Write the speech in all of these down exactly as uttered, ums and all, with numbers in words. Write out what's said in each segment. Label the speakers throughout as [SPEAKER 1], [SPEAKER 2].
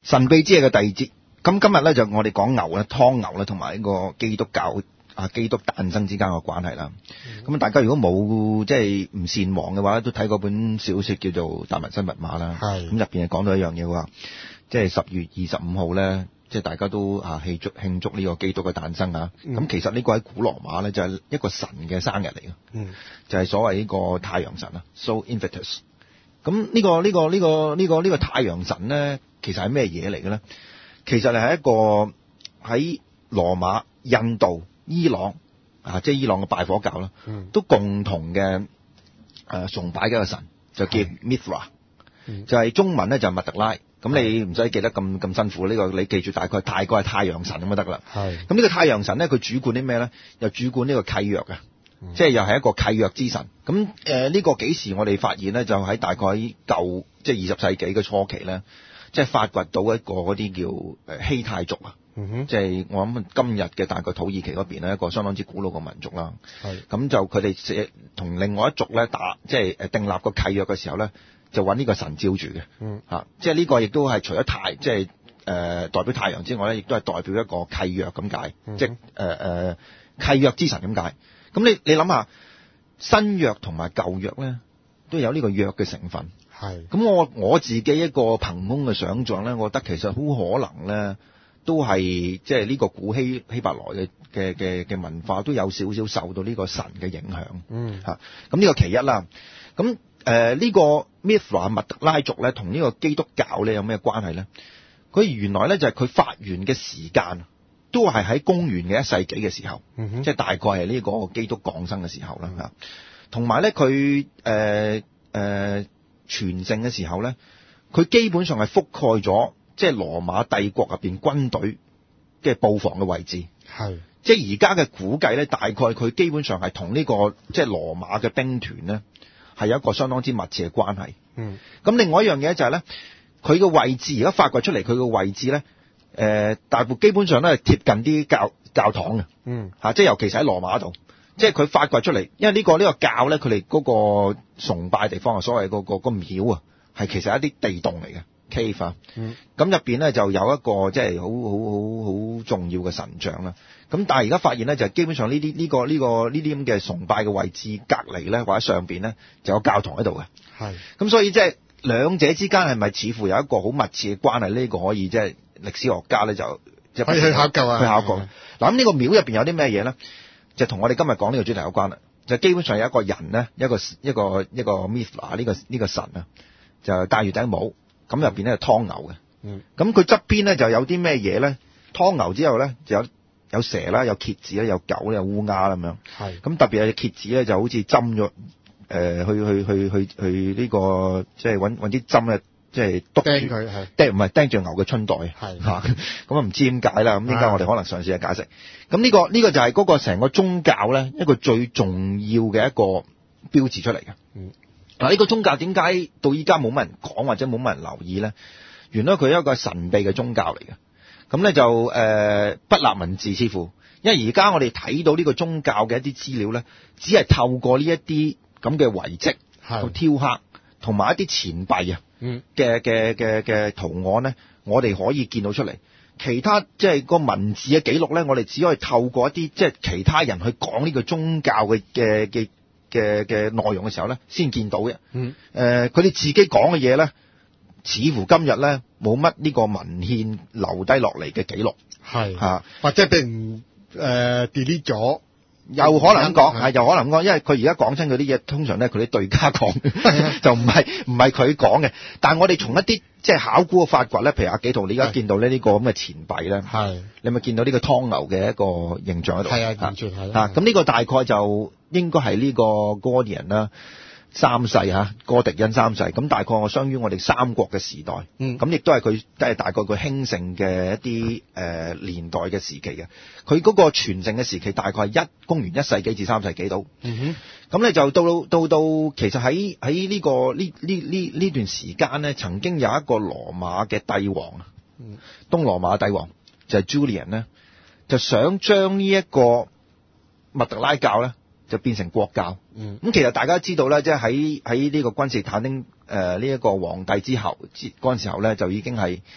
[SPEAKER 1] 神秘之夜嘅第二節，咁今日咧就我哋講牛咧，湯牛咧，同埋呢個基督教啊，基督誕生之間嘅關係啦。咁、嗯、大家如果冇即係唔善忘嘅話，都睇過本小說叫做《達文西密碼》啦。咁入邊係講到一樣嘢話，即係十月二十五號咧，即係大家都啊慶祝慶祝呢個基督嘅誕生啊。咁、嗯、其實呢個喺古羅馬咧就係一個神嘅生日嚟嘅、嗯，就係、是、所謂呢個太陽神啊 ，Sol Invictus。咁呢個呢個呢個呢個呢個太陽神咧，其實係咩嘢嚟嘅咧？其實係一個喺羅馬、印度、伊朗啊，即係伊朗嘅拜火教啦、嗯，都共同嘅誒、呃、崇拜嘅一個神，就叫 Mithra，、嗯、就係、是、中文咧就係、是、密特拉。咁你唔使記得咁咁辛苦，呢、這個你記住大概大概係太陽神咁就得啦。係。咁呢個太陽神咧，佢主管啲咩咧？又主管呢個契約嘅。嗯、即係又係一個契約之神，咁誒呢個幾時我哋發現咧？就喺大概舊即係二十世紀嘅初期咧，即係發掘到一個嗰啲叫誒希泰族啊，嗯、哼即係我諗今日嘅大概土耳其嗰邊咧，一個相當之古老嘅民族啦。係咁就佢哋寫同另外一族咧打，即係誒訂立個契約嘅時候咧，就揾呢個神照住嘅。嗯，嚇、啊，即係呢個亦都係除咗太即係誒、呃、代表太陽之外咧，亦都係代表一個契約咁解，嗯、即係誒誒契約之神咁解。咁你你諗下新約同埋舊約咧，都有呢個約嘅成分。係。咁我我自己一個憑空嘅想像咧，我覺得其實好可能咧，都係即係呢個古希希伯來嘅嘅嘅嘅文化都有少少受到呢個神嘅影響。嗯。嚇。咁呢個其一啦。咁誒呢個 Mithra 密特拉族咧，同呢個基督教咧有咩關係咧？佢原來咧就係佢發源嘅時間。都係喺公元嘅一世紀嘅時候，嗯、即係大概係呢個基督降生嘅時候啦嚇。同埋咧，佢誒誒全盛嘅時候咧，佢基本上係覆蓋咗即係羅馬帝國入邊軍隊嘅布防嘅位置。係，即係而家嘅估計咧，大概佢基本上係同呢個即係羅馬嘅兵團咧係有一個相當之密切嘅關係。嗯，咁另外一樣嘢就係咧，佢嘅位置而家發掘出嚟，佢嘅位置咧。誒、呃，大部基本上都係貼近啲教教堂嘅，嗯，嚇、啊，即係尤其是喺羅馬度，即係佢發掘出嚟，因為呢、這個呢、這個教咧，佢哋嗰個崇拜地方啊，所謂嗰、那個、那個廟啊，係其實一啲地洞嚟嘅 cave 啊，嗯，咁入邊咧就有一個即係好好好好重要嘅神像啦，咁但係而家發現咧，就基本上呢啲呢個呢、這個呢啲咁嘅崇拜嘅位置隔離咧，或者上邊咧就有教堂喺度嘅，係，咁所以即係兩者之間係咪似乎有一個好密切嘅關係？呢、這個可以即係。歷史學家咧就即係可以去考究啊，去考究。嗱咁呢個廟入邊有啲咩嘢咧？就同我哋今日講呢個主題有關啦。就基本上有一個人咧，一個一個一個 Mithra 呢個呢個神啊，就戴住頂帽，咁入邊咧係湯牛嘅。嗯。咁佢側邊咧就有啲咩嘢咧？湯牛之後咧就有有蛇啦，有蠍子啦，有狗有烏鴉啦咁樣。係。咁特別係蠍子咧，就好似針咗誒去去去去去呢、這個即係揾揾啲針咧。即係篤住佢，係釘唔係釘住牛嘅春袋，係嚇咁啊唔知點解啦。咁點解我哋可能嘗試下解釋？咁呢、這個呢、這個就係嗰個成個宗教咧一個最重要嘅一個標誌出嚟嘅。嗯，嗱、這、呢個宗教點解到依家冇乜人講或者冇乜人留意咧？原來佢係一個神秘嘅宗教嚟嘅。咁咧就誒、呃、不立文字，似乎因為而家我哋睇到呢個宗教嘅一啲資料咧，只係透過呢一啲咁嘅遺跡去雕刻，同埋一啲錢幣啊。嗯嘅嘅嘅嘅圖案咧，我哋可以見到出嚟。其他即係個文字嘅記錄咧，我哋只可以透過一啲即係其他人去講呢個宗教嘅嘅嘅嘅嘅內容嘅時候咧，先見到嘅。嗯，誒、呃，佢哋自己講嘅嘢咧，似乎今日咧冇乜呢個文獻留低落嚟嘅記錄，係嚇、啊，或者俾人誒 delete 咗。又可能咁講，係又可能咁講，因為佢而家講親嗰啲嘢，通常咧佢啲對家講，就唔係唔係佢講嘅。但係我哋從一啲即係考古嘅發掘咧，譬如阿紀陶，你而家見到咧呢個咁嘅錢幣咧，係你咪見到呢個湯牛嘅一個形象喺度？係啊，完全係啊。咁呢個大概就應該係呢個 Gordian 啦。三世嚇，哥迪恩三世，咁大概我相於我哋三國嘅時代，嗯，咁亦都係佢即係大概佢興盛嘅一啲誒、呃、年代嘅時期嘅，佢嗰個傳承嘅時期大概係一公元一世紀至三世紀度，嗯哼，咁咧就到到到其實喺喺呢個呢呢呢呢段時間咧，曾經有一個羅馬嘅帝王啊，嗯，東羅馬帝王就係 Julian 咧，就想將呢一個密特拉教咧。就變成國教，嗯，咁其實大家知道咧，即係喺喺呢個君士坦丁誒呢一個皇帝之後，嗰陣時候咧就已經係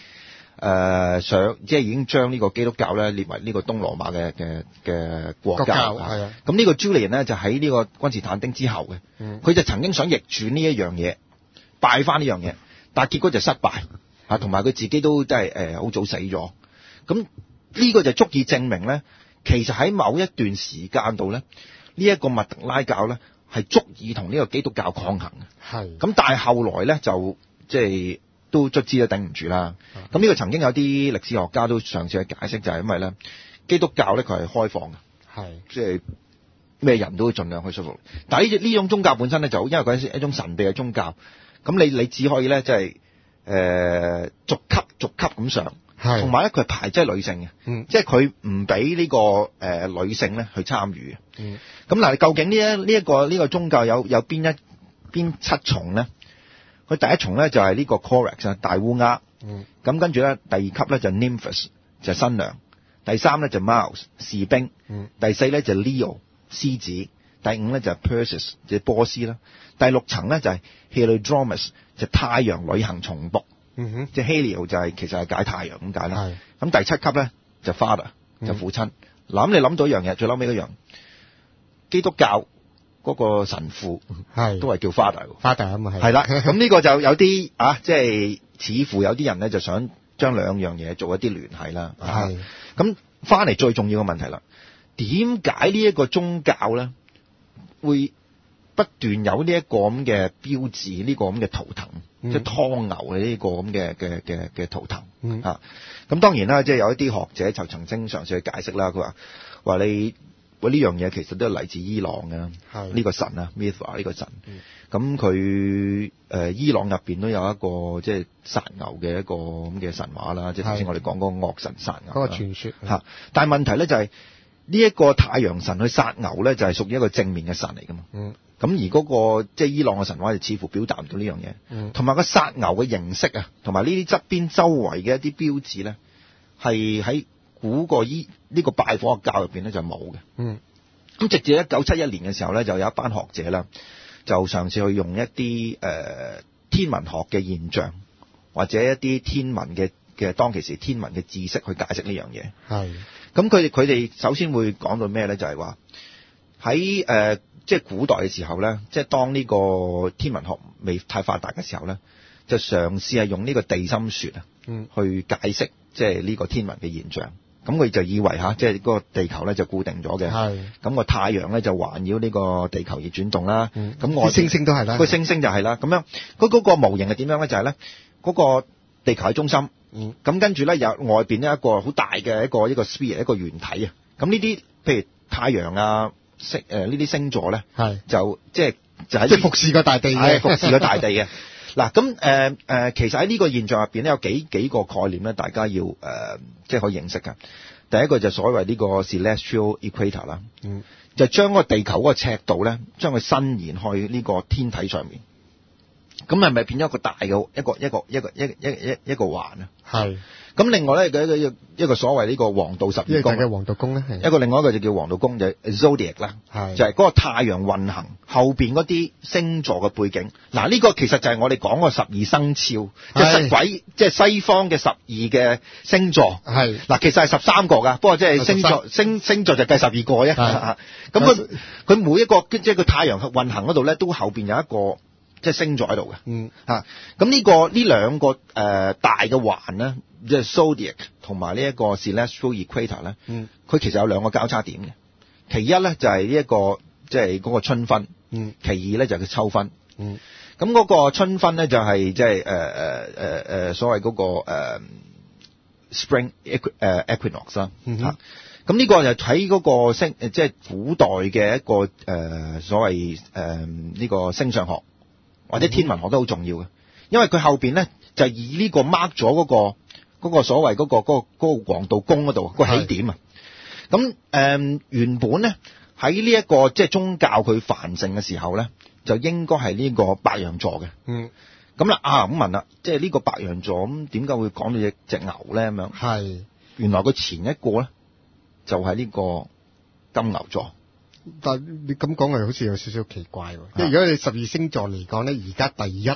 [SPEAKER 1] 誒想即係已經將呢個基督教咧列為呢個東羅馬嘅嘅嘅國教。
[SPEAKER 2] 係啊。
[SPEAKER 1] 咁呢個 Julian 咧就喺呢個君士坦丁之後嘅，佢、嗯、就曾經想逆轉呢一樣嘢，拜翻呢樣嘢，但係結果就失敗嚇，同埋佢自己都真係誒好早死咗。咁呢個就足以證明咧，其實喺某一段時間度咧，呢、這、一個密特拉教咧係足以同呢個基督教抗衡嘅。係。咁但係後來咧就即係。都卒之都頂唔住啦。咁呢個曾經有啲歷史學家都嘗試去解釋，就係因為咧基督教咧佢係開放嘅，係即係咩人都會盡量去說服。但係呢呢種宗教本身咧就因為佢係一種神秘嘅宗教，咁你你只可以咧即係誒逐級逐級咁上，同埋咧佢係排擠女性嘅，嗯、即係佢唔俾呢個誒、呃、女性咧去參與嘅。咁、嗯、嗱，究竟呢一呢一個呢、呢個宗教有有邊一邊七重咧？佢第一重咧就係呢個 Corax 啊，大烏鴉。咁、嗯、跟住咧第二級咧就 Nymphus 就新娘，第三咧就 Mouse 士兵，嗯、第四咧就 Leo 獅子，第五咧就 Perseus 即係波斯啦，第六層咧就係 Heliodromus 就太陽旅行蟲僕，嗯、哼即係 Helio 就係其實係解太陽咁解啦。咁第七級咧就 Father 就父親。嗱、嗯、咁你諗到一樣嘢，最嬲尾嗰樣基督教。嗰、那個神父係都係叫 father，father 啊嘛係。係啦，咁呢個就有啲啊，即係似乎有啲人咧就想將兩樣嘢做一啲聯繫啦。係。咁翻嚟最重要嘅問題啦，點解呢一個宗教咧會不斷有呢一個咁嘅標誌，呢、這個咁嘅圖騰，嗯、即係湯牛嘅呢個咁嘅嘅嘅嘅圖騰？嗯。啊，咁當然啦，即係有一啲學者就曾經嘗試去解釋啦。佢話話你。喂，呢樣嘢其實都係嚟自伊朗嘅，呢、這個神啊 Mithra 呢個神。咁佢誒伊朗入邊都有一個即係殺牛嘅一個咁嘅神話啦，即係頭先我哋講嗰個惡神殺牛嗰、那個傳說嚇。但係問題咧就係呢一個太陽神去殺牛咧，就係屬於一個正面嘅神嚟噶嘛。嗯。咁而嗰、那個即係伊朗嘅神話就似乎表達唔到呢樣嘢。嗯。同埋個殺牛嘅形式啊，同埋呢啲側邊周圍嘅一啲標誌咧，係喺古個依呢個拜火嘅教入邊咧就冇嘅。嗯。咁直至一九七一年嘅時候咧，就有一班學者啦，就嘗試去用一啲誒、呃、天文學嘅現象，或者一啲天文嘅嘅當其時天文嘅知識去解釋呢樣嘢。係。咁佢哋佢哋首先會講到咩咧？就係話喺誒即係古代嘅時候咧，即係當呢個天文學未太發達嘅時候咧，就嘗試係用呢個地心說啊，嗯，去解釋即係呢個天文嘅現象。咁佢就以為吓，即係嗰個地球咧就固定咗嘅。係。咁個太陽咧就環繞呢個地球而轉動啦。嗯。咁我星星都係啦。個星星就係啦。咁樣，嗰嗰個模型係點樣咧？就係咧，嗰個地球喺中心。嗯。咁跟住咧，有外邊呢一個好大嘅一個一個 sphere 一個圓體啊。咁呢啲譬如太陽啊、星誒呢啲星座咧，係就即係就喺即係服侍個大地嘅，服侍個大地嘅。嗱，咁誒誒，其實喺呢個現象入邊咧，有幾幾個概念咧，大家要誒、呃、即係可以認識嘅。第一個就所謂呢個 celestial equator 啦，嗯，就將嗰個地球嗰個尺度咧，將佢伸延去呢個天體上面。咁係咪變咗一個大嘅一個一個一個一一一一個環啊？係。咁另外咧，一個一個所謂呢個黃道十二宮嘅黃道宮咧，一個另外一個就叫黃道宮，就係 Zodiac 啦，係就係、是、嗰個太陽運行後邊嗰啲星座嘅背景。嗱，呢個其實就係我哋講個十二生肖，即係鬼，即係西方嘅十二嘅星座。係嗱，其實係十三個噶，不過即係星座星星座就計十二個啫。咁佢佢每一個即係個太陽運行嗰度咧，都後邊有一個即係星座喺度嘅。嗯，吓咁呢個呢兩個誒、呃、大嘅環咧。即係 Zodiac 同埋呢一個 Celestial Equator 咧，嗯，佢其實有兩個交叉點嘅。其一咧就係呢一個即係嗰個春分，嗯，其二咧就係佢秋分，嗯。咁嗰個春分咧就係即係誒誒誒誒所謂嗰、那個誒、呃、Spring equ 誒 Equinox 啦，嗯嚇。咁呢個就睇嗰個星誒，即係古代嘅一個誒、呃、所謂誒呢、呃這個星象學或者天文學都好重要嘅，因為佢後邊咧就以呢個 mark 咗嗰個。嗰、那個所謂嗰、那個嗰、那個嗰、那個黃道宮嗰度、那個起點啊，咁誒、呃、原本咧喺呢一、這個即係宗教佢繁盛嘅時候咧，就應該係呢個白羊座嘅。嗯，咁啦啊咁問啦，即係呢個白羊座咁點解會講到隻隻牛咧咁樣？係原來佢前一個咧就係、是、呢個金牛座。但你咁講係好似有少少奇怪喎，因為如果你十二星座嚟講咧，而家第一咧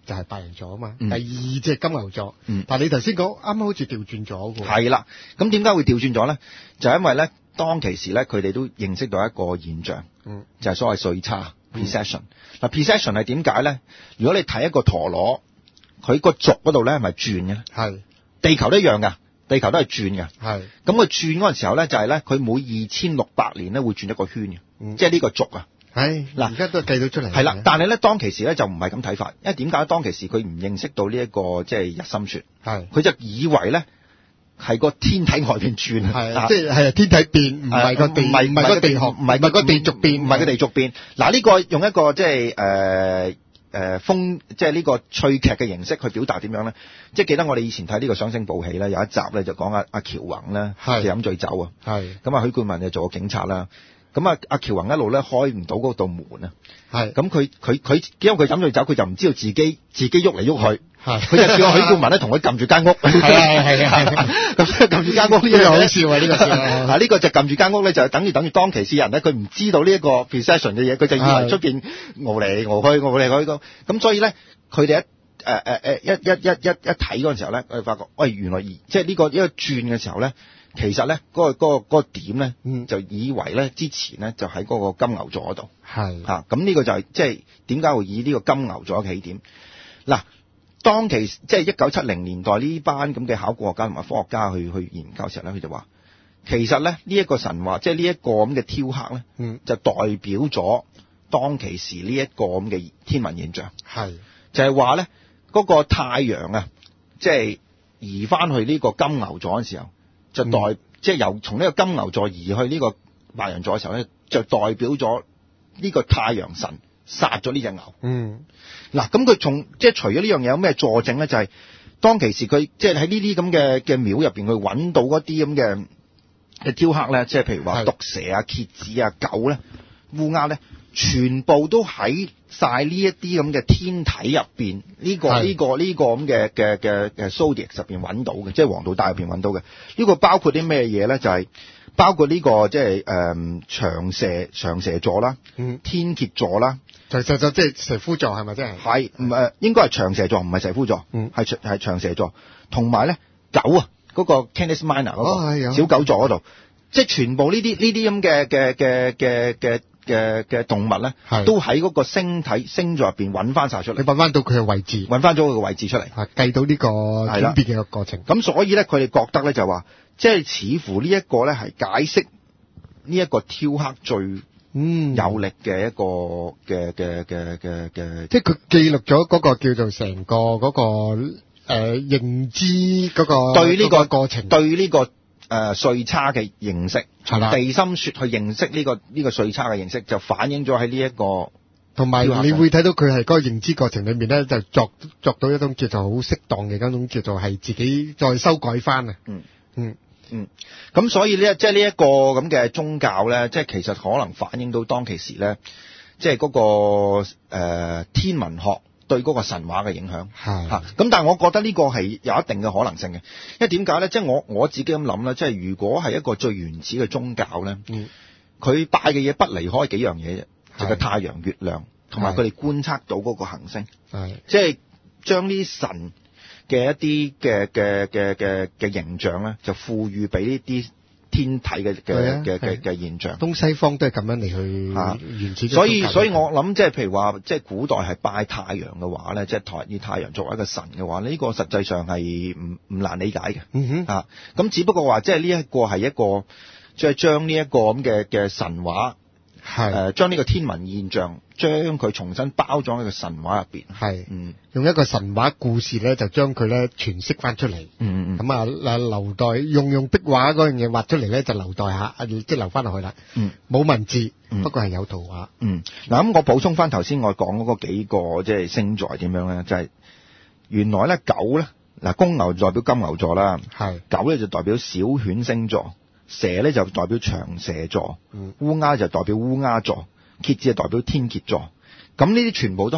[SPEAKER 2] 就係白羊座啊嘛，
[SPEAKER 1] 嗯、
[SPEAKER 2] 第二隻金牛座。
[SPEAKER 1] 嗯，
[SPEAKER 2] 但係你頭先講啱啱好似調轉咗嘅。
[SPEAKER 1] 係啦，咁點解會調轉咗咧？就係因為咧，當其時咧，佢哋都認識到一個現象，
[SPEAKER 2] 嗯，
[SPEAKER 1] 就係所謂歲差 precession。嗱 precession 係點解咧？如果你睇一個陀螺，佢個軸嗰度咧係咪轉嘅咧？
[SPEAKER 2] 係，
[SPEAKER 1] 地球都一樣㗎，地球都係轉㗎。
[SPEAKER 2] 係，
[SPEAKER 1] 咁佢轉嗰陣時候咧，就係咧，佢每二千六百年咧會轉一個圈嘅，
[SPEAKER 2] 嗯、
[SPEAKER 1] 即係呢個軸啊。
[SPEAKER 2] 係，嗱而家都計到出嚟。
[SPEAKER 1] 係啦，但係咧當其時咧就唔係咁睇法，因為點解當其時佢唔認識到呢、這、一個即係日心說，
[SPEAKER 2] 係，
[SPEAKER 1] 佢就以為咧係個天體外邊轉，
[SPEAKER 2] 係，即係係天體變，唔係個地，唔係唔係個地殼，唔係個地軸變，
[SPEAKER 1] 唔係個地軸變。嗱呢個用一個即係誒誒風，即係呢個趣劇嘅形式去表達點樣咧？即係記得我哋以前睇呢個雙星報喜咧，有一集咧就講阿阿喬宏咧就飲醉酒啊，
[SPEAKER 2] 係，
[SPEAKER 1] 咁啊許冠文就做個警察啦。咁啊，阿喬宏一路咧開唔到嗰道門啊，係，咁佢佢佢，因為佢飲醉酒，佢就唔知道自己自己喐嚟喐去，係，佢就叫阿許冠文咧同佢撳住間屋，係係係，咁撳住間屋呢個好笑啊呢個笑，啊呢個就撳住間屋咧就等於等於當其時人咧，佢唔知道呢一個 precession 嘅嘢，佢就以為出邊熬嚟熬去熬嚟熬去咁，咁所以咧佢哋一誒誒誒一一一一一睇嗰陣時候咧，佢發覺喂原來即係呢個一個轉嘅時候咧。其實咧，嗰、那個嗰、那個嗰、那個點咧、嗯，就以為咧之前咧就喺嗰個金牛座嗰度，係嚇，咁呢個就係即係點解會以呢個金牛座嘅起點？嗱，當其即係一九七零年代呢班咁嘅考古學家同埋科學家去去研究嘅時候咧，佢就話其實咧呢一、這個神話，即係呢一個咁嘅雕刻咧，嗯，就代表咗當其時呢一個咁嘅天文現象，係就係話咧嗰個太陽啊，即係移翻去呢個金牛座嘅時候。就代、嗯、即係由從呢個金牛座移去呢個白羊座嘅時候咧，就代表咗呢個太陽神殺咗呢隻牛。嗯，嗱，咁佢從即係除咗呢樣嘢有咩佐證咧？就係、是、當其時佢即係喺呢啲咁嘅嘅廟入邊去揾到嗰啲咁嘅嘅雕刻咧，即係譬如話毒蛇啊、蠍子啊、狗咧、烏鴉咧，全部都喺晒呢一啲咁嘅天體入邊，呢、這個呢、這個呢、這個咁嘅嘅嘅嘅 zodiac 入邊揾到嘅，即係黃道帶入邊揾到嘅。呢、這個包括啲咩嘢咧？就係、是、包括呢、這個即係誒長蛇長蛇座啦，嗯，天蠍座啦，
[SPEAKER 2] 長蛇座即係蛇夫座係咪？即係
[SPEAKER 1] 係唔誒應該係長蛇座，唔係蛇夫座，嗯，係係長蛇座。同埋咧狗啊，嗰、那個 Canis Minor 嗰、那個、哦、小狗座嗰度，即係全部呢啲呢啲咁嘅嘅嘅嘅嘅。嘅嘅動物咧，都喺嗰個星體星座入邊揾翻晒出嚟，你
[SPEAKER 2] 揾翻到佢嘅位置，
[SPEAKER 1] 揾翻咗佢嘅位置出嚟，
[SPEAKER 2] 計到呢個轉變嘅過程。
[SPEAKER 1] 咁所以咧，佢哋覺得咧就話，即係似乎呢一個咧係解釋呢一個雕刻最嗯有力嘅一個嘅嘅嘅嘅嘅，
[SPEAKER 2] 即係佢記錄咗嗰個叫做成個嗰、嗰個誒、呃、認知嗰個
[SPEAKER 1] 對呢、呢個、
[SPEAKER 2] 嗰個過程，
[SPEAKER 1] 對呢、呢個。誒歲差嘅認識，地心說去認識呢、這個呢、這個歲差嘅認識，就反映咗喺呢一個，
[SPEAKER 2] 同埋你會睇到佢係嗰個認知過程裏面咧，就作作到一種叫做好適當嘅嗰種叫做係自己再修改翻啊。嗯嗯
[SPEAKER 1] 嗯，咁所以呢，即係呢一個咁嘅宗教咧，即係其實可能反映到當其時咧，即係嗰個誒、呃、天文學。對嗰個神話嘅影響係嚇，咁但係我覺得呢個係有一定嘅可能性嘅，因為點解咧？即係我我自己咁諗咧，即係如果係一個最原始嘅宗教咧，佢、嗯、拜嘅嘢不離開幾樣嘢啫，就係、是、太陽、月亮，同埋佢哋觀測到嗰個行星，係即係將呢神嘅一啲嘅嘅嘅嘅嘅形象咧，就賦予俾呢啲天體嘅嘅嘅嘅嘅現象，
[SPEAKER 2] 東西方都係咁樣嚟去原始。
[SPEAKER 1] 所以所以我諗，即係譬如話，即係古代係拜太陽嘅話咧，即係台以太陽作為一個神嘅話，呢、這個實際上係唔唔難理解嘅。嗯哼，啊，咁只不過話，即係呢一個係一個，即係將呢一個咁嘅嘅神話，係誒，將呢個天文現象，將佢重新包裝喺個神話入邊。係，嗯，用一個神話故事咧，就將佢咧詮釋翻出嚟。嗯嗯，咁啊，留待用用壁畫嗰樣嘢畫出嚟咧，就留待下，即係留翻落去啦。嗯，冇文字，嗯、不過係有圖畫。嗯，嗱咁我補充翻頭先我講嗰個幾個即係星座係點樣咧，就係、是、原來咧狗咧，嗱公牛代表金牛座啦，係狗咧就代表小犬星座。蛇咧就代表長蛇座，烏鴉就代表烏鴉座，蠍子就代表天蠍座。咁呢啲全部都喺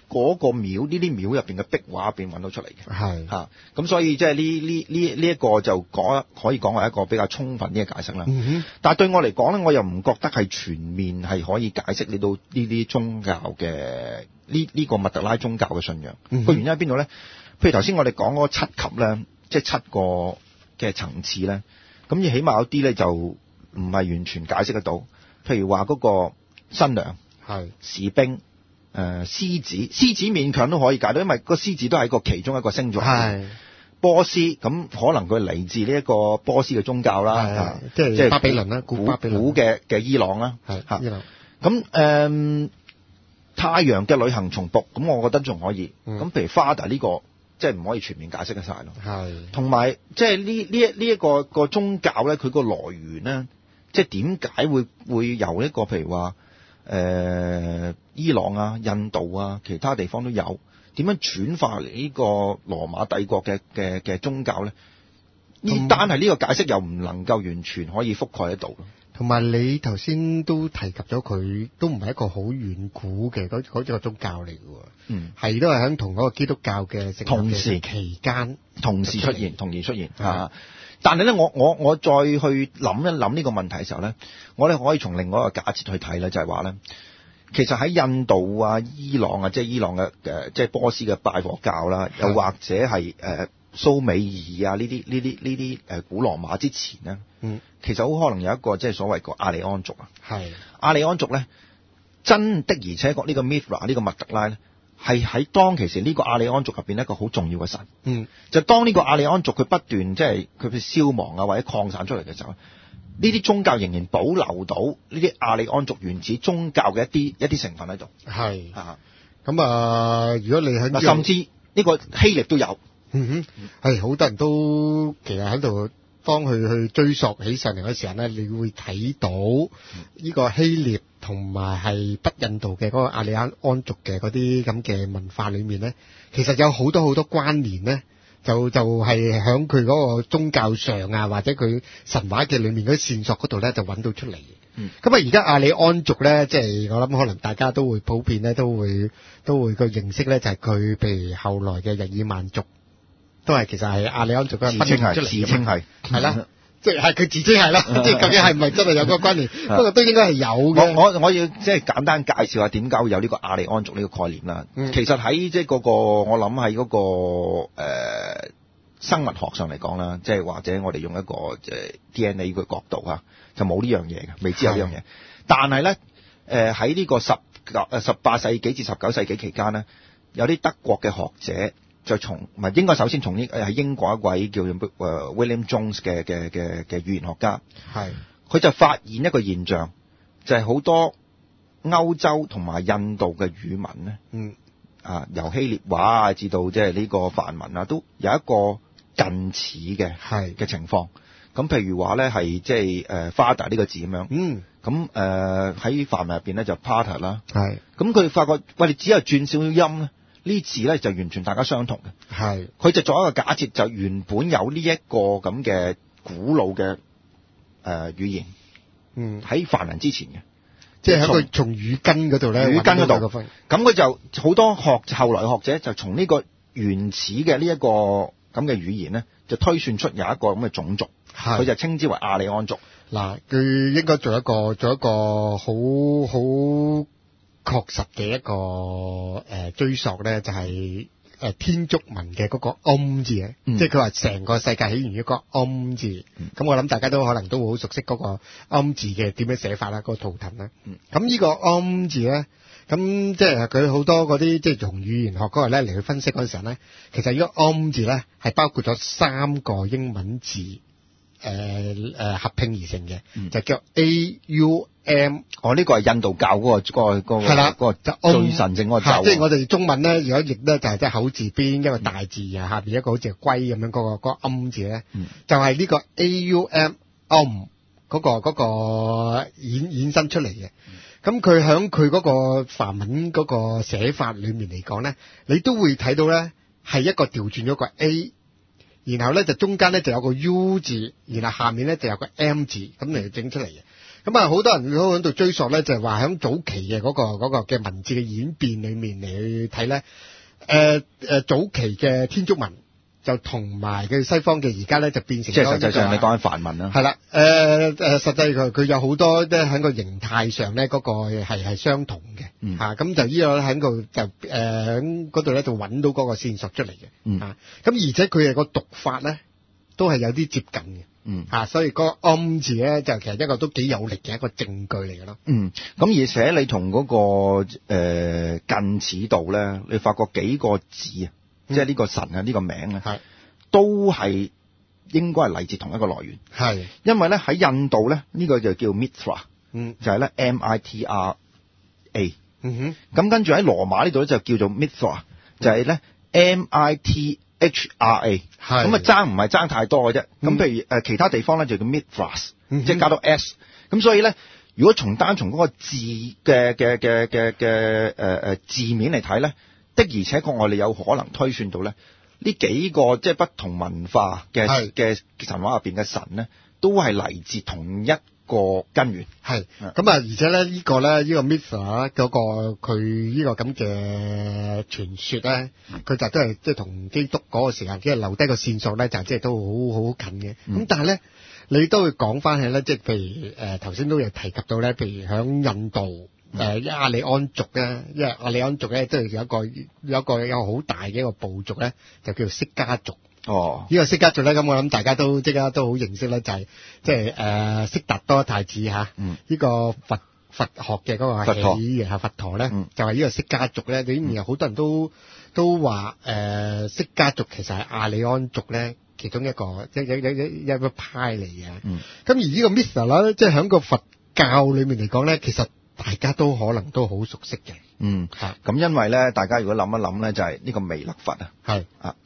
[SPEAKER 1] 嗰個廟呢啲廟入邊嘅壁畫入邊揾到出嚟嘅。
[SPEAKER 2] 係
[SPEAKER 1] 嚇，咁所以即係呢呢呢呢一個就講可以講係一個比較充分啲嘅解釋啦。
[SPEAKER 2] 嗯哼
[SPEAKER 1] 但係對我嚟講咧，我又唔覺得係全面係可以解釋你到呢啲宗教嘅呢呢個密特拉宗教嘅信仰。個、
[SPEAKER 2] 嗯哼
[SPEAKER 1] 原因喺邊度咧？譬如頭先我哋講嗰個七級咧，即係七個嘅層次咧，咁而起碼有啲咧就唔係完全解釋得到。譬如話嗰個新娘、
[SPEAKER 2] 係
[SPEAKER 1] 士兵、誒、呃、獅子，獅子勉強都可以解到，因為個獅子都係一個其中一個星座。
[SPEAKER 2] 係
[SPEAKER 1] 波斯，咁可能佢嚟自呢一個波斯嘅宗教啦，啊
[SPEAKER 2] 即係
[SPEAKER 1] 即係
[SPEAKER 2] 巴比倫啦，
[SPEAKER 1] 古
[SPEAKER 2] 古巴比倫
[SPEAKER 1] 古嘅嘅伊朗啦，
[SPEAKER 2] 係
[SPEAKER 1] 嚇
[SPEAKER 2] 伊朗
[SPEAKER 1] 咁誒太陽嘅旅行從僕，咁我覺得仲可以。咁、
[SPEAKER 2] 嗯
[SPEAKER 1] 譬如 Father 呢個，即係唔可以全面解釋得晒咯。
[SPEAKER 2] 係
[SPEAKER 1] 同埋即係呢呢一呢一個個宗教咧，佢個來源咧，即係點解會會由一個譬如話誒、呃、伊朗啊、印度啊、其他地方都有，點樣轉化嚟呢個羅馬帝國嘅嘅嘅宗教咧？呢單係呢個解釋又唔能夠完全可以覆蓋得到咯。
[SPEAKER 2] 同埋你頭先都提及咗佢都唔係一個好遠古嘅嗰嗰個宗教嚟嘅喎，
[SPEAKER 1] 嗯，
[SPEAKER 2] 係都係喺同嗰個基督教嘅成立嘅
[SPEAKER 1] 同時
[SPEAKER 2] 期間
[SPEAKER 1] 同時出現，同時出現
[SPEAKER 2] 係
[SPEAKER 1] 啊！但係咧，我我我再去諗一諗呢個問題嘅時候咧，我哋可以從另外一個假設去睇咧，就係話咧，其實喺印度啊、伊朗啊，即係伊朗嘅誒，即係波斯嘅拜火教啦，又或者係誒蘇美爾啊呢啲呢啲呢啲誒古羅馬之前咧，
[SPEAKER 2] 嗯，
[SPEAKER 1] 其實好可能有一個即係所謂個亞利安族啊。
[SPEAKER 2] 係
[SPEAKER 1] 亞利安族咧，真的而且確呢個 Mithra 呢個密特拉咧，係喺當其時呢個亞利安族入邊一個好重要嘅神。
[SPEAKER 2] 嗯，
[SPEAKER 1] 就當呢個亞利安族佢不斷即係佢嘅消亡啊或者擴散出嚟嘅時候，呢啲宗教仍然保留到呢啲亞利安族原始宗教嘅一啲一啲成分喺度。
[SPEAKER 2] 係
[SPEAKER 1] 啊，
[SPEAKER 2] 咁啊，如果你喺呢個
[SPEAKER 1] 甚至呢個希臘都有。
[SPEAKER 2] 嗯哼，係好多人都其實喺度當佢去追溯起上嚟嘅時候咧，你會睇到呢個希臘同埋係北印度嘅嗰個亞利安安族嘅嗰啲咁嘅文化裏面咧，其實有好多好多關聯咧，就就係喺佢嗰個宗教上啊，或者佢神話嘅裏面嗰啲線索嗰度咧，就揾到出嚟。
[SPEAKER 1] 嗯，
[SPEAKER 2] 咁啊，而家亞利安族咧，即係我諗可能大家都會普遍咧，都會都會個認識咧，就係佢譬如後來嘅日耳曼族。都係其實係亞利安族嘅
[SPEAKER 1] 自稱係，
[SPEAKER 2] 出嚟
[SPEAKER 1] 自稱係，
[SPEAKER 2] 係啦，即係佢自稱係啦，即係究竟係唔係真係有個關聯？不過都應該係有嘅。
[SPEAKER 1] 我我我要即係簡單介紹下點解會有呢個亞利安族呢個概念啦。
[SPEAKER 2] 嗯、
[SPEAKER 1] 其實喺即係嗰個我諗喺嗰個誒、呃、生物學上嚟講啦，即係或者我哋用一個誒 D N A 嘅角度啊，就冇呢樣嘢嘅，未知有呢樣嘢。但係咧誒喺呢個十誒十八世紀至十九世紀期間咧，有啲德國嘅學者。就從唔係應該首先從呢係英國一位叫做 William Jones 嘅嘅嘅嘅語言學家，
[SPEAKER 2] 係
[SPEAKER 1] 佢就發現一個現象，就係、是、好多歐洲同埋印度嘅語文咧，
[SPEAKER 2] 嗯
[SPEAKER 1] 啊由希臘話啊至到即係呢個梵文啊，都有一個近似嘅
[SPEAKER 2] 係
[SPEAKER 1] 嘅情況。咁譬如話咧係即係誒 father 呢個字咁樣，
[SPEAKER 2] 嗯
[SPEAKER 1] 咁誒喺梵文入邊咧就 pater 啦，
[SPEAKER 2] 係
[SPEAKER 1] 咁佢發覺喂你只係轉少少音咧。呢字咧就完全大家相同嘅，
[SPEAKER 2] 係
[SPEAKER 1] 佢就做一個假設，就原本有呢一個咁嘅古老嘅誒、呃、語言，
[SPEAKER 2] 嗯
[SPEAKER 1] 喺梵文之前嘅，
[SPEAKER 2] 即係喺佢從語根嗰度咧，
[SPEAKER 1] 語根嗰度，
[SPEAKER 2] 咁
[SPEAKER 1] 佢就好多學後來學者就從呢個原始嘅呢一個咁嘅語言咧，就推算出有一個咁嘅種族，佢就稱之為亞利安族。
[SPEAKER 2] 嗱，佢應該做一個做一個好好。確實嘅一個誒、呃、追溯咧，就係、是、誒、呃、天竺文嘅嗰個唵字啊，
[SPEAKER 1] 嗯、
[SPEAKER 2] 即係佢話成個世界起源於個唵字。咁、嗯、我諗大家都可能都好熟悉嗰個唵字嘅點樣寫法啦，嗰、那個圖騰啦。咁、嗯、呢個唵字咧，咁即係佢好多嗰啲即係從語言學嗰個咧嚟去分析嗰陣時候咧，其實呢個唵字咧係包括咗三個英文字誒誒、呃、合拼而成嘅，嗯、就叫 A U M。
[SPEAKER 1] 哦，呢、這個係印度教嗰、那個嗰、那個嗰、那個
[SPEAKER 2] 係啦，
[SPEAKER 1] 嗰、那個最神聖嗰個咒。
[SPEAKER 2] 即係我哋中文咧，如果譯咧就係即係口字邊一個大字啊，嗯、下邊一個好似係龜咁樣嗰、那個嗰、那個暗字咧，嗯、就係呢個 A U M Om 嗰個嗰、那個衍衍生出嚟嘅。咁佢喺佢嗰個梵文嗰個寫法裏面嚟講咧，你都會睇到咧係一個調轉咗個 A，然後咧就中間咧就有個 U 字，然後下面咧就有個 M 字，咁嚟整出嚟嘅。 咁啊，好多人都喺度追溯咧，就係話喺早期嘅嗰、個嗰、個嘅文字嘅演變裏面嚟去睇咧，誒、呃、誒、呃、早期嘅天竺文就同埋佢西方嘅而家咧就變成
[SPEAKER 1] 即係實際上你講緊梵文啦。
[SPEAKER 2] 係啦，誒誒，實際佢佢有好多咧喺個形態上咧嗰個係係相同嘅，
[SPEAKER 1] 嗯
[SPEAKER 2] 嚇咁、就呢個喺度就誒喺嗰度咧就揾到嗰個線索出嚟嘅，
[SPEAKER 1] 嗯
[SPEAKER 2] 嚇咁、而且佢哋個讀法咧都係有啲接近嘅。
[SPEAKER 1] 嗯，
[SPEAKER 2] 嚇、所以嗰個暗字咧就其實一個都幾有力嘅一個證據嚟嘅咯。
[SPEAKER 1] 嗯，咁而且你同嗰、個、呃、近似度咧，你發覺幾個字啊，
[SPEAKER 2] 嗯
[SPEAKER 1] 即係呢個神啊，呢、個名咧，
[SPEAKER 2] 係
[SPEAKER 1] 都係應該係嚟自同一個來源。
[SPEAKER 2] 係，
[SPEAKER 1] 因為咧喺印度咧，呢、個就叫 Mitra，
[SPEAKER 2] 嗯
[SPEAKER 1] 就係咧 M I T R A。
[SPEAKER 2] 嗯哼，
[SPEAKER 1] 咁跟住喺羅馬呢度咧就叫做 Mithra，就係咧 M I T H R A。
[SPEAKER 2] 係
[SPEAKER 1] 咁啊爭唔係爭太多嘅啫。咁、
[SPEAKER 2] 嗯
[SPEAKER 1] 譬如誒、呃、其他地方咧就叫 Mithras，、
[SPEAKER 2] 嗯哼
[SPEAKER 1] 即係加到 S。咁所以咧，如果從單從嗰個字嘅嘅嘅嘅嘅誒誒字面嚟睇咧，的而且確我哋有可能推算到咧，呢幾個即係不同文化嘅
[SPEAKER 2] 係
[SPEAKER 1] 嘅神話入邊嘅神咧，都係嚟自同一個根源。
[SPEAKER 2] 係咁啊，而且咧呢個咧呢個 Mithra 嗰個佢呢個咁嘅傳說咧，佢就都係即係同基督嗰個時間，即係留低個線索咧，就即係都好好近嘅。咁、
[SPEAKER 1] 嗯
[SPEAKER 2] 但係咧，你都會講翻起咧，即係譬如誒頭先都有提及到咧，譬如響印度誒亞利安族咧，因為亞利安族咧，即係有一個有一個有好大嘅一個部族咧，就叫做釋迦族。
[SPEAKER 1] 哦，
[SPEAKER 2] 呢個釋迦族咧，咁我諗大家都即刻都好認識咧，就係即係誒悉達多太子嚇，
[SPEAKER 1] 嗯
[SPEAKER 2] 呢個佛佛學嘅嗰個起源係佛陀咧，
[SPEAKER 1] 嗯
[SPEAKER 2] 就係呢個釋迦族咧。裏面有好多人都都話誒釋迦族其實係亞利安族咧其中一個一一一一一個派嚟嘅。
[SPEAKER 1] 嗯，
[SPEAKER 2] 咁而呢個 Mithra 咧，即係喺個佛教裏面嚟講咧，其實大家都可能都好熟悉嘅。
[SPEAKER 1] 嗯，
[SPEAKER 2] 嚇
[SPEAKER 1] 咁因為咧，大家如果諗一諗咧，就係、呢個彌勒佛啊。
[SPEAKER 2] 係
[SPEAKER 1] 啊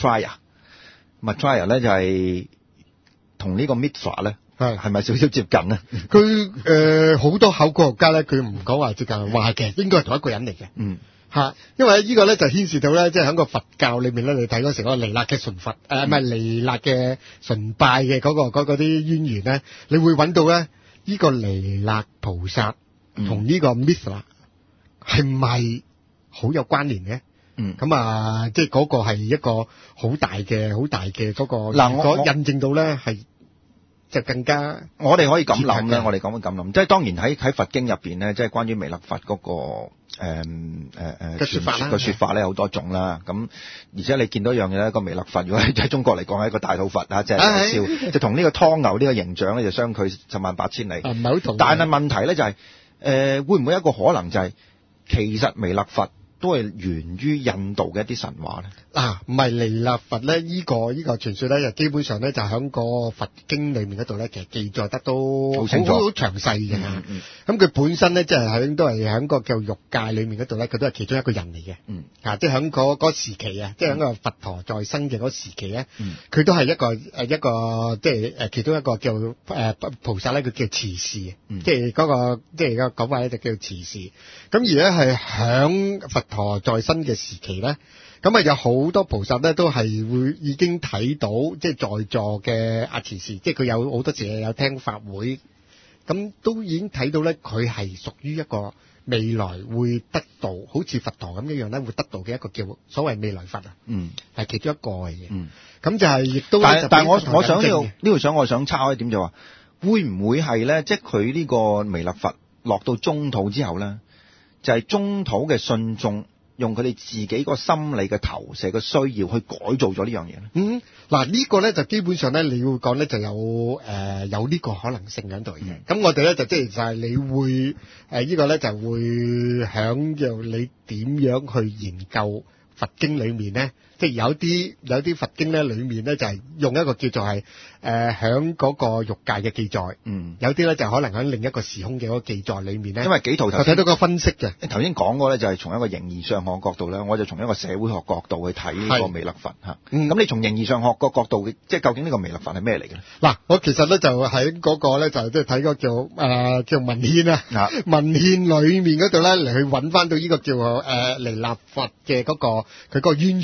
[SPEAKER 1] Maitreya，Maitreya 咧就係同呢個 Mithra 咧
[SPEAKER 2] 係
[SPEAKER 1] 係咪少少接近啊？
[SPEAKER 2] 佢誒好多考古學家咧，佢唔講話接近，話其實應該係同一個人嚟嘅。
[SPEAKER 1] 嗯
[SPEAKER 2] 嚇，因為呢個咧就牽涉到咧，即係喺個佛教裏面咧，你睇嗰時嗰個彌勒嘅純佛，誒唔係彌勒嘅崇拜嘅嗰、個嗰啲淵源咧，你會揾到咧呢個彌勒菩薩同呢個 Mithra 係咪好有關聯嘅？
[SPEAKER 1] 嗯，
[SPEAKER 2] 咁啊，即係嗰個係一個好大嘅、好大嘅嗰、個，
[SPEAKER 1] 嗱我我
[SPEAKER 2] 如果印證到咧係就更加
[SPEAKER 1] 我哋可以咁諗咧，
[SPEAKER 2] 接近嘅
[SPEAKER 1] 我哋講咁諗，即係當然喺喺佛經入邊咧，即係關於彌勒佛嗰、個誒誒誒
[SPEAKER 2] 嘅說法啦
[SPEAKER 1] 個説法咧好多種啦。咁而且你見到一樣嘢咧，個彌勒佛如果喺中國嚟講係一個大肚佛啊，即係
[SPEAKER 2] 係
[SPEAKER 1] 笑，就同呢個湯牛呢個形象咧就相距十萬八千里。
[SPEAKER 2] 啊唔係好同，
[SPEAKER 1] 但係問題咧就係、誒、會唔會一個可能就係、其實彌勒佛都係源於印度嘅一啲神話咧？
[SPEAKER 2] 嗱，唔係彌勒佛咧，依、個依、個傳說咧，就基本上咧就喺個佛經裏面嗰度咧，其實記載得都
[SPEAKER 1] 好清楚
[SPEAKER 2] 好好詳細嘅。
[SPEAKER 1] 嗯嗯
[SPEAKER 2] 咁佢本身咧，即係喺都係喺個叫欲界裏面嗰度咧，佢都係其中一個人嚟嘅。
[SPEAKER 1] 嗯
[SPEAKER 2] 啊，即係喺嗰嗰時期啊，即係喺個佛陀在生嘅嗰時期咧，
[SPEAKER 1] 嗯
[SPEAKER 2] 佢、都係一個誒一個即係誒其中一個叫誒、呃、菩薩咧，佢叫持士，
[SPEAKER 1] 嗯
[SPEAKER 2] 即係嗰、個即係個講法咧就叫持士。咁而咧係響佛陀在生嘅時期咧。咁啊，有好多菩薩咧，都係會已經睇到，即係在座嘅阿持士，即係佢有好多時有聽法會，咁都已經睇到咧，佢係屬於一個未來會得到，好似佛陀咁一樣咧，會得到嘅一個叫所謂未來佛啊，
[SPEAKER 1] 嗯
[SPEAKER 2] 係其中一個嚟嘅。
[SPEAKER 1] 嗯。
[SPEAKER 2] 咁就係亦都
[SPEAKER 1] 但係但係我我想呢
[SPEAKER 2] 呢
[SPEAKER 1] 度呢度想我想抄一點就話，會唔會係咧？即係佢呢個彌勒佛落到中土之後咧，就係、中土嘅信眾用佢哋自己個心理嘅投射嘅需要去改造咗呢樣嘢咧。
[SPEAKER 2] 嗯，嗱、呢個咧就基本上咧，你要講咧就有誒、呃、有呢個可能性喺度嘅。咁、
[SPEAKER 1] 嗯
[SPEAKER 2] 我哋咧就即係就係你會誒、呃這個、呢個咧就會響讓你點樣去研究佛經裏面咧，即係有啲有啲佛經咧裏面咧就係、是、用一個叫做係誒響嗰個欲界嘅記載，
[SPEAKER 1] 嗯，
[SPEAKER 2] 有啲咧就可能喺另一個時空嘅嗰個記載裏面咧，
[SPEAKER 1] 因為幾圖頭
[SPEAKER 2] 就睇到個分析嘅。
[SPEAKER 1] 頭先講過咧，就係從一個形而上學角度咧，我就從一個社會學角度去睇呢個
[SPEAKER 2] 係
[SPEAKER 1] 彌勒佛嚇。咁、
[SPEAKER 2] 嗯
[SPEAKER 1] 你從形而上學個角度，即係究竟呢個彌勒佛係咩嚟嘅咧？
[SPEAKER 2] 嗱，我其實咧就喺嗰個咧就即係睇嗰個叫誒、呃、叫文獻啊，
[SPEAKER 1] 啊
[SPEAKER 2] 文獻裏面嗰度咧嚟去揾翻到呢個叫誒彌勒佛嘅嗰、個佢嗰個淵源。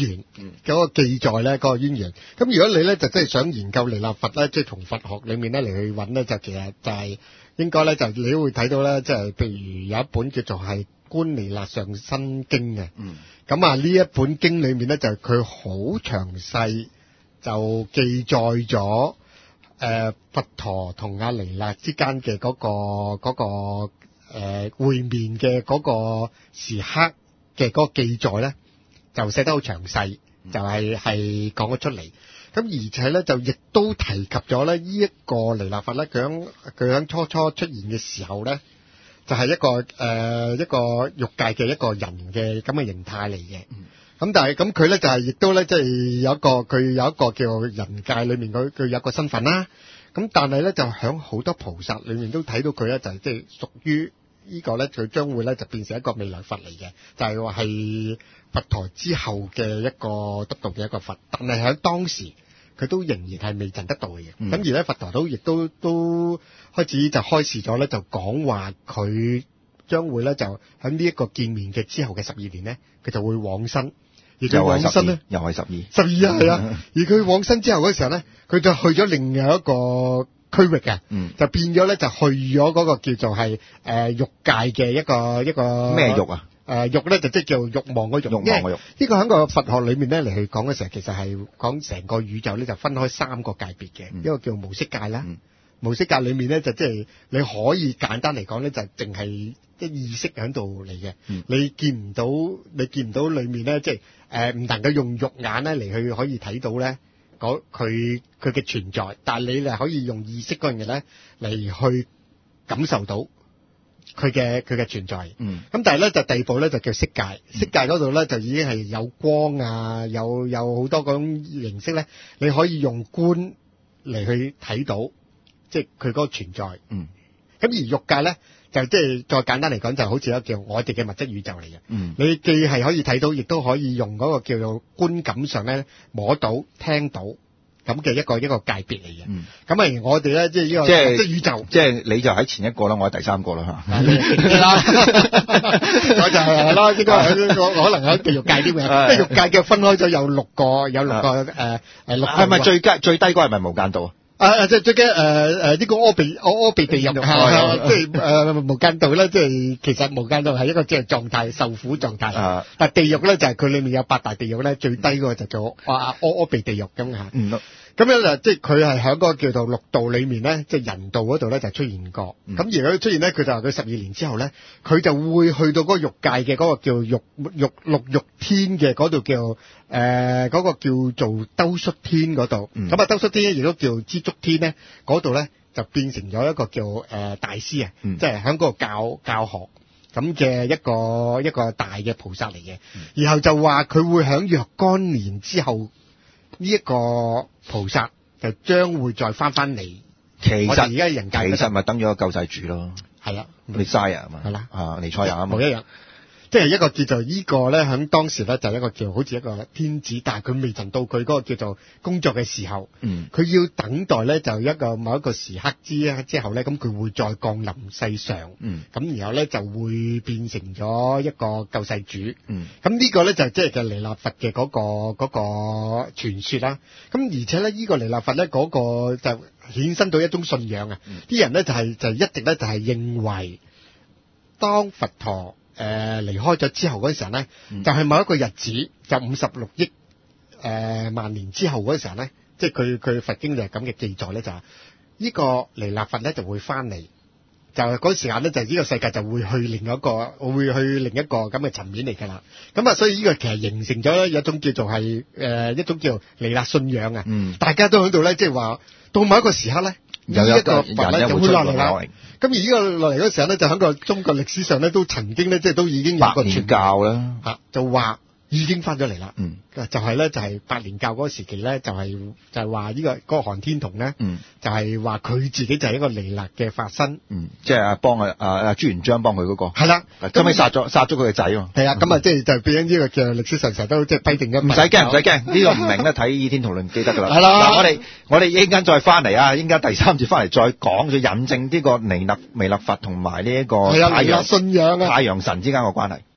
[SPEAKER 2] 嗰個記載咧，嗰個淵源。咁如果你咧就真係想研究彌勒佛咧，即係從佛學裏面咧嚟去揾咧，就其實就係應該咧就你會睇到咧，即係譬如有一本叫做係《觀彌勒上身經》嘅。
[SPEAKER 1] 嗯。
[SPEAKER 2] 咁啊，呢一本經裏面咧就佢好詳細就記載咗誒佛陀同阿彌勒之間嘅嗰個嗰個誒會面嘅嗰個時刻嘅嗰個記載咧，就寫得好詳細，就係係講咗出嚟。咁而且咧就亦都提及咗咧呢一個彌勒佛咧，佢響佢響初初出現嘅時候咧，就係一個誒、呃、一個欲界嘅一個人嘅咁嘅形態嚟嘅。咁、嗯、但係咁佢咧就係亦都咧即係有一個佢有一個叫人界裏面佢佢有一個身份啦。咁但係咧就響好多菩薩裏面都睇到佢咧就係即係屬於呢個咧佢將會咧就變成一個彌勒佛嚟嘅，就係話係佛陀之後嘅一個得道嘅一個佛，但係喺當時佢都仍然係未曾得道嘅。咁、嗯、而咧佛陀都亦都都開始就開示咗咧，就講話佢將會咧就喺呢一個見面嘅之後嘅十二年咧，佢就會往生。而佢往生咧，
[SPEAKER 1] 又係十二，
[SPEAKER 2] 十二啊，係啊。而佢往生之後嗰時候咧，佢就去咗另外一個區域啊，嗯、就變咗咧就去咗嗰個叫做係誒欲界嘅一個一個
[SPEAKER 1] 咩欲啊？
[SPEAKER 2] 誒欲咧就即係叫欲望嗰欲，
[SPEAKER 1] 欲望嘅欲。
[SPEAKER 2] 呢個喺個佛學裏面咧嚟去講嘅時候，其實係講成個宇宙咧就分開三個界別嘅，嗯、一個叫無色界啦。嗯無色界裏面咧就即係你可以簡單嚟講咧就淨係即意識喺度嚟嘅，嗯、你見唔到你見唔到裏面咧即係誒唔能夠用肉眼咧嚟去可以睇到咧嗰佢佢嘅存在，但係你係可以用意識嗰樣嘢咧嚟去感受到佢嘅佢嘅存在。咁、嗯、但係咧就第二步咧就叫色界，嗯、色界嗰度咧就已經係有光啊，有有好多嗰種形式咧，你可以用觀嚟去睇到。即係佢嗰個存在，嗯，咁而欲界咧就即係再簡單嚟講，就好似一個叫我哋嘅物質宇宙嚟嘅，嗯，你既係可以睇到，亦都可以用嗰個叫做觀感上咧摸到、聽到咁嘅一個一個界別嚟嘅，嗯，咁啊我哋咧即係呢個即係即係宇宙，即係
[SPEAKER 1] 你就喺前一個啦，我喺第三個啦嚇，
[SPEAKER 2] 係啦，我就係咯，應該喺我可能喺地獄界啲嘅，即係欲界嘅分開咗有六個，有六個誒誒六，
[SPEAKER 1] 係咪最低最低嗰係咪無間道啊？
[SPEAKER 2] 啊！即係最驚誒誒呢個阿鼻阿阿鼻地獄啊！即係誒無間道咧，即係其實無間道係一個即係狀態受苦狀態。啊！但係地獄咧就係佢裏面有八大地獄咧，最低嗰個就叫阿阿阿鼻地獄咁嚇。嗯。咁樣就即係佢係喺嗰個叫做六道裏面咧，即係人道嗰度咧就出現過。咁、嗯、而佢出現咧，佢就話佢十二年之後咧，佢就會去到嗰個欲界嘅嗰個叫欲欲六欲天嘅嗰度叫誒嗰、呃嗰個叫做兜率天嗰度。咁啊、嗯、兜率天亦都叫知足天咧，嗰度咧就變成咗一個叫誒、呃、大師啊，嗯、即係喺嗰度教教學咁嘅一個一個大嘅菩薩嚟嘅。嗯、然後就話佢會喺若干年之後。呢一個菩薩就將會再翻翻嚟，其實而家人間
[SPEAKER 1] 其實咪等咗個救世主咯，
[SPEAKER 2] 係啦，
[SPEAKER 1] 彌賽亞啊嘛，
[SPEAKER 2] 係啦，
[SPEAKER 1] 啊彌賽亞啊嘛，
[SPEAKER 2] 冇一樣，即係一個叫做呢個咧，喺當時咧就係一個叫好似一個天子，但係佢未曾到佢嗰個叫做工作嘅時候，嗯，佢要等待咧就一個某一個時刻之之後咧，咁佢會再降臨世上，嗯，咁然後咧就會變成咗一個救世主，嗯，咁呢個咧就即係嘅彌勒佛嘅嗰個嗰個傳說啦，咁而且咧呢個彌勒佛咧嗰個就衍生到一種信仰啊，啲人咧就係就一直咧就係認為當佛陀誒離開咗之後嗰陣時候咧，就係某一個日子，就五十六億誒萬年之後嗰陣時候咧，即係佢佢佛經就係咁嘅記載咧，就係呢個彌勒佛咧就會翻嚟，就係嗰時間咧就呢個世界就會去另一個會去另一個咁嘅層面嚟㗎啦。咁啊，所以呢個其實形成咗咧有一種叫做係誒一種叫彌勒信仰啊，嗯，大家都喺度咧，即係話到某一個時刻咧。有一個佛咧就會落嚟啦，咁而呢個落嚟嗰時候咧，就喺個中國歷史上咧都曾經咧，即係都已經有個傳教啦，嚇就話已經翻咗嚟啦，嗯，就係咧就係白蓮教嗰個時期咧，就係就係話呢個嗰個韓天童咧，嗯，就係話佢自己就係一個彌勒嘅化身，嗯，即係阿幫啊啊啊朱元璋幫佢嗰個，係啦，後尾殺咗殺咗佢嘅仔喎，係啊，咁啊即係就變咗呢個叫歷史上成日都即係批定咗，唔使驚唔使驚，呢個唔明咧睇《倚天屠龍記》得㗎啦，係啦，嗱我哋我哋一陣間再翻嚟啊，一陣間第三節翻嚟再講，再引證呢個彌勒彌勒佛同埋呢一個太陽信仰啊太陽神之間嘅關係。